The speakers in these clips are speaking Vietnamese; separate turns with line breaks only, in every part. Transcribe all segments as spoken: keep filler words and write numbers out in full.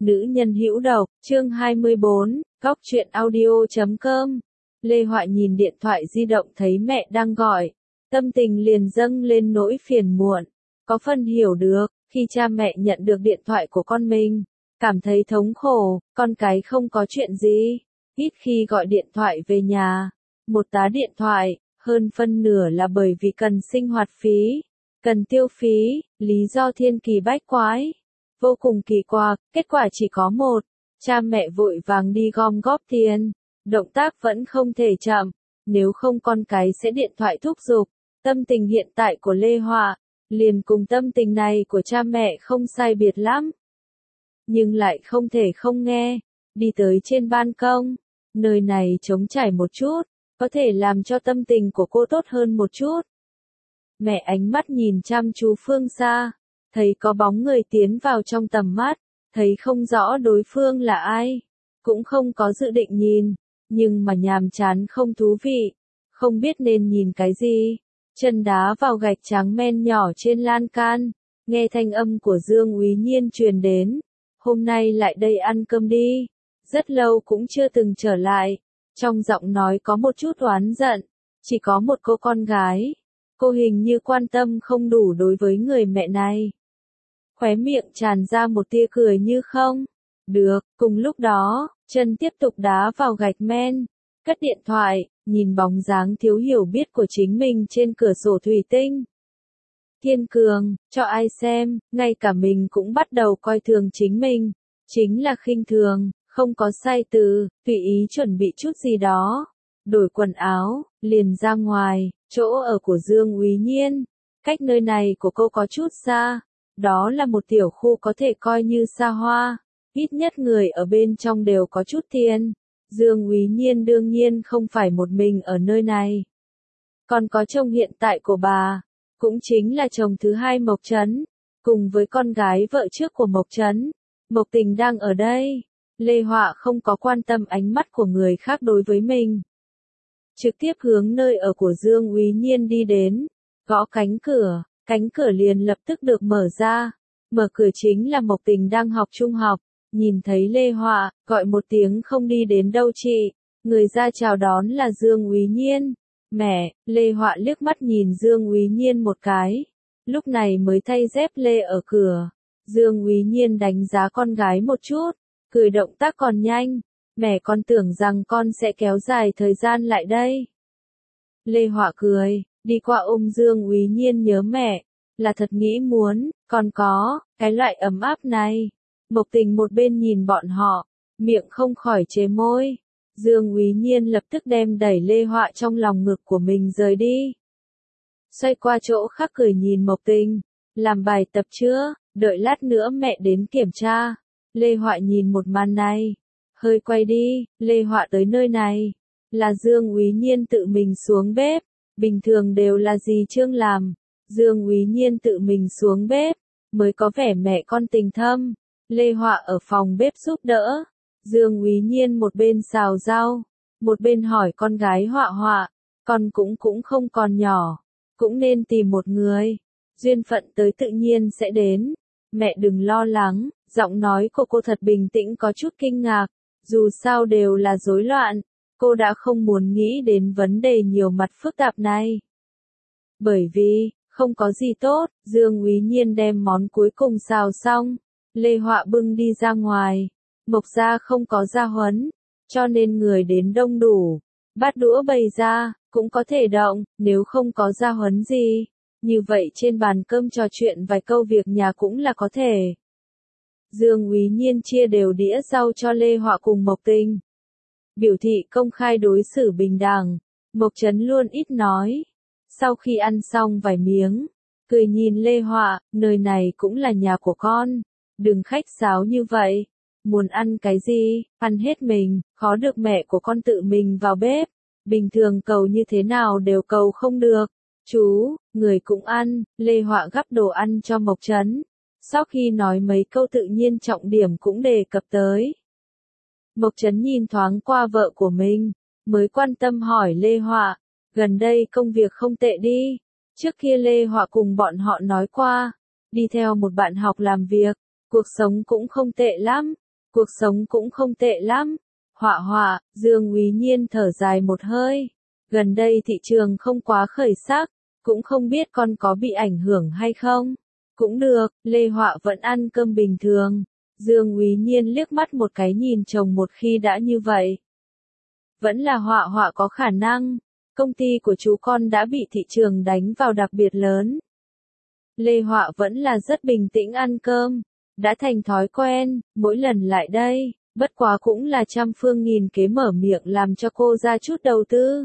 Nữ nhân hữu độc, chương hai mươi bốn, góc truyện audio chấm com. Lê Họa nhìn điện thoại di động thấy mẹ đang gọi, tâm tình liền dâng lên nỗi phiền muộn. Có phần hiểu được, khi cha mẹ nhận được điện thoại của con mình, cảm thấy thống khổ, con cái không có chuyện gì, ít khi gọi điện thoại về nhà. Một tá điện thoại, hơn phân nửa là bởi vì cần sinh hoạt phí, cần tiêu phí, lý do thiên kỳ bách quái. Vô cùng kỳ quặc, kết quả chỉ có một, cha mẹ vội vàng đi gom góp tiền, động tác vẫn không thể chậm, nếu không con cái sẽ điện thoại thúc giục. Tâm tình hiện tại của Lê Họa, liền cùng tâm tình này của cha mẹ không sai biệt lắm. Nhưng lại không thể không nghe, đi tới trên ban công, nơi này trống trải một chút, có thể làm cho tâm tình của cô tốt hơn một chút. Mẹ ánh mắt nhìn chăm chú phương xa, thấy có bóng người tiến vào trong tầm mắt, thấy không rõ đối phương là ai, cũng không có dự định nhìn, nhưng mà nhàm chán không thú vị, không biết nên nhìn cái gì. Chân đá vào gạch trắng men nhỏ trên lan can, nghe thanh âm của Dương Úy Nhiên truyền đến, hôm nay lại đây ăn cơm đi, rất lâu cũng chưa từng trở lại, trong giọng nói có một chút oán giận, chỉ có một cô con gái, cô hình như quan tâm không đủ đối với người mẹ này. Khóe miệng tràn ra một tia cười như không. Được, cùng lúc đó, chân tiếp tục đá vào gạch men, cất điện thoại, nhìn bóng dáng thiếu hiểu biết của chính mình trên cửa sổ thủy tinh. Thiên cường, cho ai xem, ngay cả mình cũng bắt đầu coi thường chính mình, chính là khinh thường, không có sai từ, tùy ý chuẩn bị chút gì đó, đổi quần áo, liền ra ngoài, chỗ ở của Dương Úy Nhiên, cách nơi này của cô có chút xa. Đó là một tiểu khu có thể coi như xa hoa, ít nhất người ở bên trong đều có chút tiền. Dương Úy Nhiên đương nhiên không phải một mình ở nơi này. Còn có chồng hiện tại của bà, cũng chính là chồng thứ hai Mộc Trấn, cùng với con gái vợ trước của Mộc Trấn. Mộc Tình đang ở đây. Lê Họa không có quan tâm ánh mắt của người khác đối với mình. Trực tiếp hướng nơi ở của Dương Úy Nhiên đi đến, gõ cánh cửa. Cánh cửa liền lập tức được mở ra, mở cửa chính là Mộc Tình đang học trung học, nhìn thấy Lê Họa, gọi một tiếng không đi đến đâu chị, người ra chào đón là Dương Úy Nhiên. Mẹ, Lê Họa liếc mắt nhìn Dương Úy Nhiên một cái, lúc này mới thay dép lê ở cửa. Dương Úy Nhiên đánh giá con gái một chút, cười động tác còn nhanh, mẹ con tưởng rằng con sẽ kéo dài thời gian lại đây. Lê Họa cười. Đi qua ôm Dương Úy Nhiên nhớ mẹ, là thật nghĩ muốn, còn có, cái loại ấm áp này. Mộc Tình một bên nhìn bọn họ, miệng không khỏi chế môi. Dương Úy Nhiên lập tức đem đẩy Lê Họa trong lòng ngực của mình rời đi. Xoay qua chỗ khác cười nhìn Mộc Tình, làm bài tập chưa, đợi lát nữa mẹ đến kiểm tra. Lê Họa nhìn một màn này, hơi quay đi, Lê Họa tới nơi này, là Dương Úy Nhiên tự mình xuống bếp. Bình thường đều là dì Trương làm, Dương Úy Nhiên tự mình xuống bếp, mới có vẻ mẹ con tình thâm. Lê Họa ở phòng bếp giúp đỡ, Dương Úy Nhiên một bên xào rau, một bên hỏi con gái Họa Họa, con cũng cũng không còn nhỏ, cũng nên tìm một người, duyên phận tới tự nhiên sẽ đến, mẹ đừng lo lắng. Giọng nói của cô thật bình tĩnh có chút kinh ngạc, dù sao đều là rối loạn. Cô đã không muốn nghĩ đến vấn đề nhiều mặt phức tạp này. Bởi vì, không có gì tốt, Dương Úy Nhiên đem món cuối cùng xào xong, Lê Họa bưng đi ra ngoài. Mộc gia không có gia huấn, cho nên người đến đông đủ. Bát đũa bày ra, cũng có thể động, nếu không có gia huấn gì. Như vậy trên bàn cơm trò chuyện vài câu việc nhà cũng là có thể. Dương Úy Nhiên chia đều đĩa rau cho Lê Họa cùng Mộc Tình. Biểu thị công khai đối xử bình đẳng, Mộc Trấn luôn ít nói. Sau khi ăn xong vài miếng, cười nhìn Lê Họa, nơi này cũng là nhà của con, đừng khách sáo như vậy, muốn ăn cái gì, ăn hết mình, khó được mẹ của con tự mình vào bếp, bình thường cầu như thế nào đều cầu không được. Chú, người cũng ăn, Lê Họa gắp đồ ăn cho Mộc Trấn, sau khi nói mấy câu tự nhiên trọng điểm cũng đề cập tới. Mộc Trấn nhìn thoáng qua vợ của mình, mới quan tâm hỏi Lê Họa, gần đây công việc không tệ đi. Trước kia Lê Họa cùng bọn họ nói qua, đi theo một bạn học làm việc, cuộc sống cũng không tệ lắm, cuộc sống cũng không tệ lắm. Họa họa, Dương Úy Nhiên thở dài một hơi. Gần đây thị trường không quá khởi sắc, cũng không biết con có bị ảnh hưởng hay không. Cũng được, Lê Họa vẫn ăn cơm bình thường. Dương Úy Nhiên liếc mắt một cái nhìn chồng một khi đã như vậy. Vẫn là Họa Họa có khả năng. Công ty của chú con đã bị thị trường đánh vào đặc biệt lớn. Lê Họa vẫn là rất bình tĩnh ăn cơm. Đã thành thói quen, mỗi lần lại đây, bất quá cũng là trăm phương nghìn kế mở miệng làm cho cô ra chút đầu tư.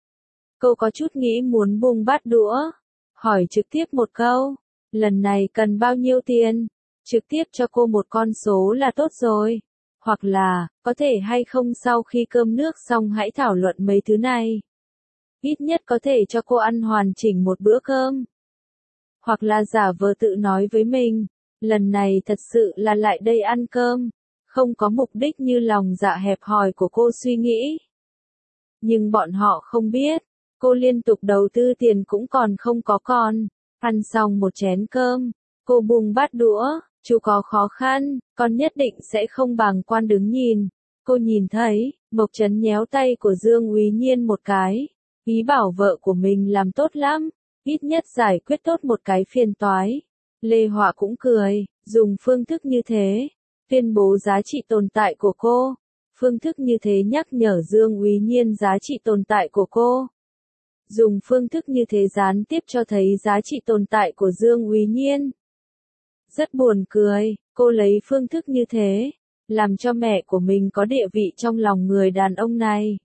Cô có chút nghĩ muốn bung bát đũa. Hỏi trực tiếp một câu. Lần này cần bao nhiêu tiền? Trực tiếp cho cô một con số là tốt rồi. Hoặc là, có thể hay không sau khi cơm nước xong hãy thảo luận mấy thứ này. Ít nhất có thể cho cô ăn hoàn chỉnh một bữa cơm. Hoặc là giả vờ tự nói với mình. Lần này thật sự là lại đây ăn cơm. Không có mục đích như lòng dạ hẹp hòi của cô suy nghĩ. Nhưng bọn họ không biết. Cô liên tục đầu tư tiền cũng còn không có còn. Ăn xong một chén cơm. Cô bung bát đũa. Chú có khó khăn, con nhất định sẽ không bàng quan đứng nhìn. Cô nhìn thấy, Mộc Trấn nhéo tay của Dương Úy Nhiên một cái. Ý bảo vợ của mình làm tốt lắm, ít nhất giải quyết tốt một cái phiền toái. Lê Họa cũng cười, dùng phương thức như thế, tuyên bố giá trị tồn tại của cô. Phương thức như thế nhắc nhở Dương Úy Nhiên giá trị tồn tại của cô. Dùng phương thức như thế gián tiếp cho thấy giá trị tồn tại của Dương Úy Nhiên. Rất buồn cười, cô lấy phương thức như thế, làm cho mẹ của mình có địa vị trong lòng người đàn ông này.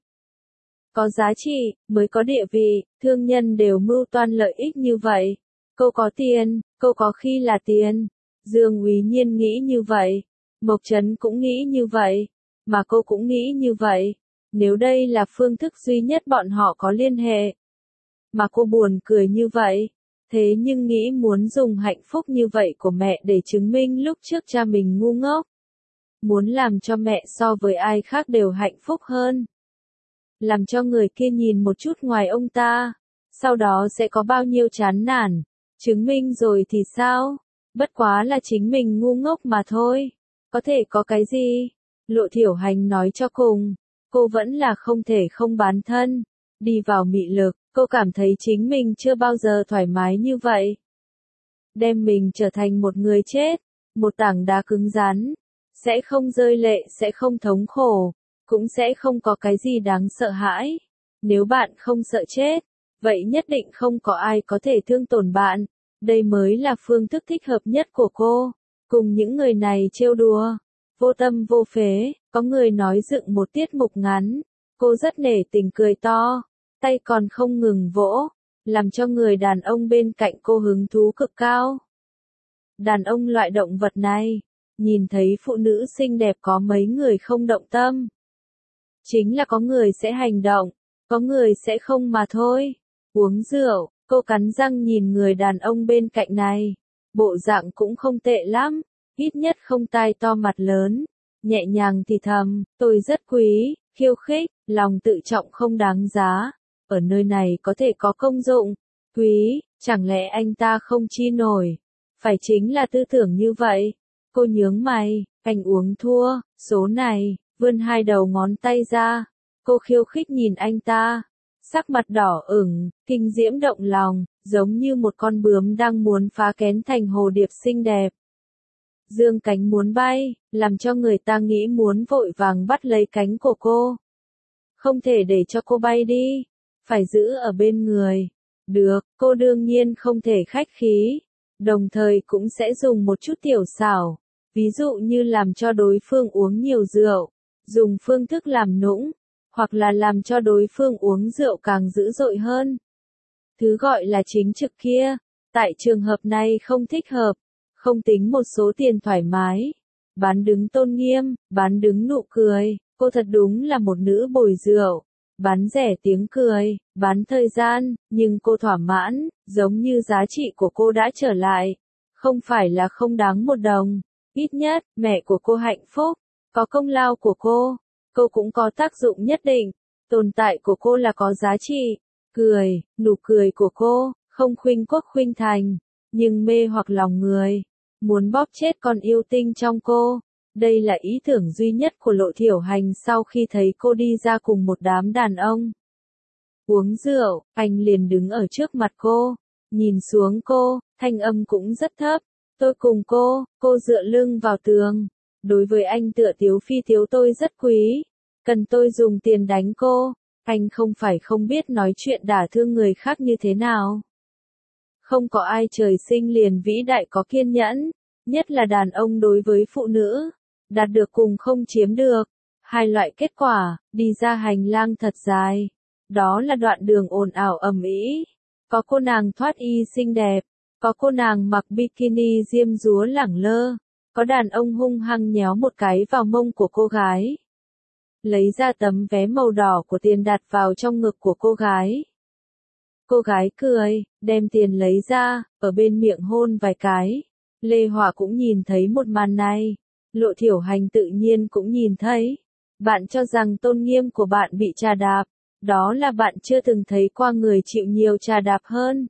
Có giá trị, mới có địa vị, thương nhân đều mưu toan lợi ích như vậy. Cô có tiền, cô có khi là tiền. Dương Úy Nhiên nghĩ như vậy, Mộc Trấn cũng nghĩ như vậy, mà cô cũng nghĩ như vậy. Nếu đây là phương thức duy nhất bọn họ có liên hệ, mà cô buồn cười như vậy. Thế nhưng nghĩ muốn dùng hạnh phúc như vậy của mẹ để chứng minh lúc trước cha mình ngu ngốc. Muốn làm cho mẹ so với ai khác đều hạnh phúc hơn. Làm cho người kia nhìn một chút ngoài ông ta. Sau đó sẽ có bao nhiêu chán nản. Chứng minh rồi thì sao? Bất quá là chính mình ngu ngốc mà thôi. Có thể có cái gì? Lộ Thiểu Hành nói cho cùng. Cô vẫn là không thể không bán thân. Đi vào mị lực. Cô cảm thấy chính mình chưa bao giờ thoải mái như vậy. Đem mình trở thành một người chết, một tảng đá cứng rắn, sẽ không rơi lệ, sẽ không thống khổ, cũng sẽ không có cái gì đáng sợ hãi. Nếu bạn không sợ chết, vậy nhất định không có ai có thể thương tổn bạn. Đây mới là phương thức thích hợp nhất của cô. Cùng những người này trêu đùa, vô tâm vô phế, có người nói dựng một tiết mục ngắn, cô rất nể tình cười to. Tay còn không ngừng vỗ, làm cho người đàn ông bên cạnh cô hứng thú cực cao. Đàn ông loại động vật này, nhìn thấy phụ nữ xinh đẹp có mấy người không động tâm. Chính là có người sẽ hành động, có người sẽ không mà thôi. Uống rượu, cô cắn răng nhìn người đàn ông bên cạnh này. Bộ dạng cũng không tệ lắm, ít nhất không tai to mặt lớn. Nhẹ nhàng thì thầm, tôi rất quý, khiêu khích, lòng tự trọng không đáng giá. Ở nơi này có thể có công dụng, quý, chẳng lẽ anh ta không chi nổi, phải chính là tư tưởng như vậy. Cô nhướng mày, anh uống thua, số này, vươn hai đầu ngón tay ra, cô khiêu khích nhìn anh ta, sắc mặt đỏ ửng, kinh diễm động lòng, giống như một con bướm đang muốn phá kén thành hồ điệp xinh đẹp. Dương cánh muốn bay, làm cho người ta nghĩ muốn vội vàng bắt lấy cánh của cô. Không thể để cho cô bay đi. Phải giữ ở bên người. Được, cô đương nhiên không thể khách khí. Đồng thời cũng sẽ dùng một chút tiểu xảo. Ví dụ như làm cho đối phương uống nhiều rượu. Dùng phương thức làm nũng. Hoặc là làm cho đối phương uống rượu càng dữ dội hơn. Thứ gọi là chính trực kia. Tại trường hợp này không thích hợp. Không tính một số tiền thoải mái. Bán đứng tôn nghiêm, bán đứng nụ cười. Cô thật đúng là một nữ bồi rượu. Bán rẻ tiếng cười, bán thời gian, nhưng cô thỏa mãn, giống như giá trị của cô đã trở lại. Không phải là không đáng một đồng. Ít nhất, mẹ của cô hạnh phúc, có công lao của cô, cô cũng có tác dụng nhất định. Tồn tại của cô là có giá trị. Cười, nụ cười của cô, không khuynh quốc khuynh thành, nhưng mê hoặc lòng người. Muốn bóp chết con yêu tinh trong cô. Đây là ý tưởng duy nhất của Lộ Thiểu Hành sau khi thấy cô đi ra cùng một đám đàn ông. Uống rượu, anh liền đứng ở trước mặt cô, nhìn xuống cô, thanh âm cũng rất thấp. Tôi cùng cô, cô dựa lưng vào tường. Đối với anh tựa tiếu phi tiếu tôi rất quý. Cần tôi dùng tiền đánh cô. Anh không phải không biết nói chuyện đả thương người khác như thế nào. Không có ai trời sinh liền vĩ đại có kiên nhẫn. Nhất là đàn ông đối với phụ nữ. Đạt được cùng không chiếm được. Hai loại kết quả, đi ra hành lang thật dài. Đó là đoạn đường ồn ào ầm ĩ. Có cô nàng thoát y xinh đẹp. Có cô nàng mặc bikini diêm dúa lẳng lơ. Có đàn ông hung hăng nhéo một cái vào mông của cô gái. Lấy ra tấm vé màu đỏ của tiền đặt vào trong ngực của cô gái. Cô gái cười, đem tiền lấy ra, ở bên miệng hôn vài cái. Lê Hòa cũng nhìn thấy một màn này. Lộ Thiểu Hành tự nhiên cũng nhìn thấy. Bạn cho rằng tôn nghiêm của bạn bị trà đạp. Đó là bạn chưa từng thấy qua người chịu nhiều trà đạp hơn.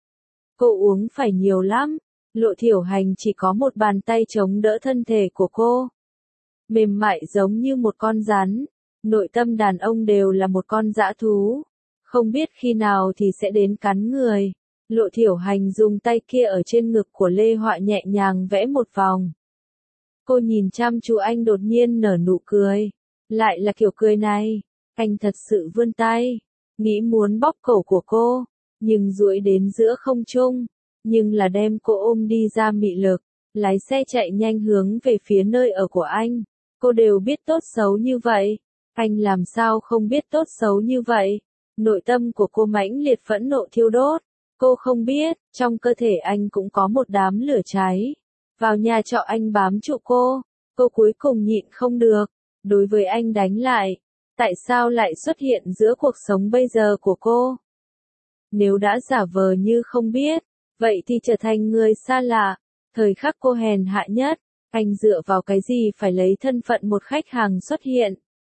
Cô uống phải nhiều lắm. Lộ Thiểu Hành chỉ có một bàn tay chống đỡ thân thể của cô. Mềm mại giống như một con rắn. Nội tâm đàn ông đều là một con dã thú. Không biết khi nào thì sẽ đến cắn người. Lộ Thiểu Hành dùng tay kia ở trên ngực của Lê Họa nhẹ nhàng vẽ một vòng. Cô nhìn chăm chú anh đột nhiên nở nụ cười. Lại là kiểu cười này. Anh thật sự vươn tay. Nghĩ muốn bóp cổ của cô. Nhưng duỗi đến giữa không trung. Nhưng là đem cô ôm đi ra mị lực. Lái xe chạy nhanh hướng về phía nơi ở của anh. Cô đều biết tốt xấu như vậy. Anh làm sao không biết tốt xấu như vậy. Nội tâm của cô mãnh liệt phẫn nộ thiêu đốt. Cô không biết, trong cơ thể anh cũng có một đám lửa cháy. Vào nhà trọ anh bám trụ cô. Cô cuối cùng nhịn không được. Đối với anh đánh lại. Tại sao lại xuất hiện giữa cuộc sống bây giờ của cô? Nếu đã giả vờ như không biết, vậy thì trở thành người xa lạ. Thời khắc cô hèn hạ nhất, anh dựa vào cái gì phải lấy thân phận một khách hàng xuất hiện.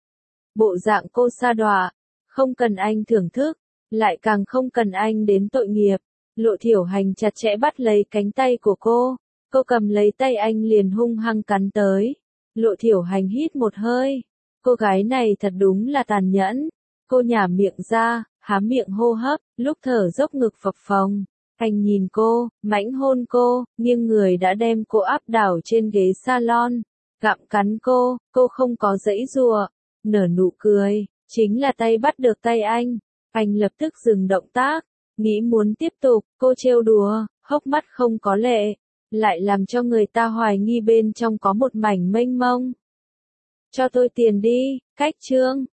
Bộ dạng cô sa đọa, không cần anh thưởng thức, lại càng không cần anh đến tội nghiệp. Lộ Thiểu Hành chặt chẽ bắt lấy cánh tay của cô, cô cầm lấy tay anh liền hung hăng cắn tới. Lộ Thiểu Hành hít một hơi, cô gái này thật đúng là tàn nhẫn. Cô nhả miệng ra, há miệng hô hấp, lúc thở dốc ngực phập phồng. Anh nhìn cô, mãnh hôn cô, nghiêng người đã đem cô áp đảo trên ghế salon, gặm cắn cô, cô không có giãy giụa, nở nụ cười, chính là tay bắt được tay anh. Anh lập tức dừng động tác, nghĩ muốn tiếp tục, cô trêu đùa, hốc mắt không có lệ, lại làm cho người ta hoài nghi bên trong có một mảnh mênh mông. Cho tôi tiền đi, cách chương.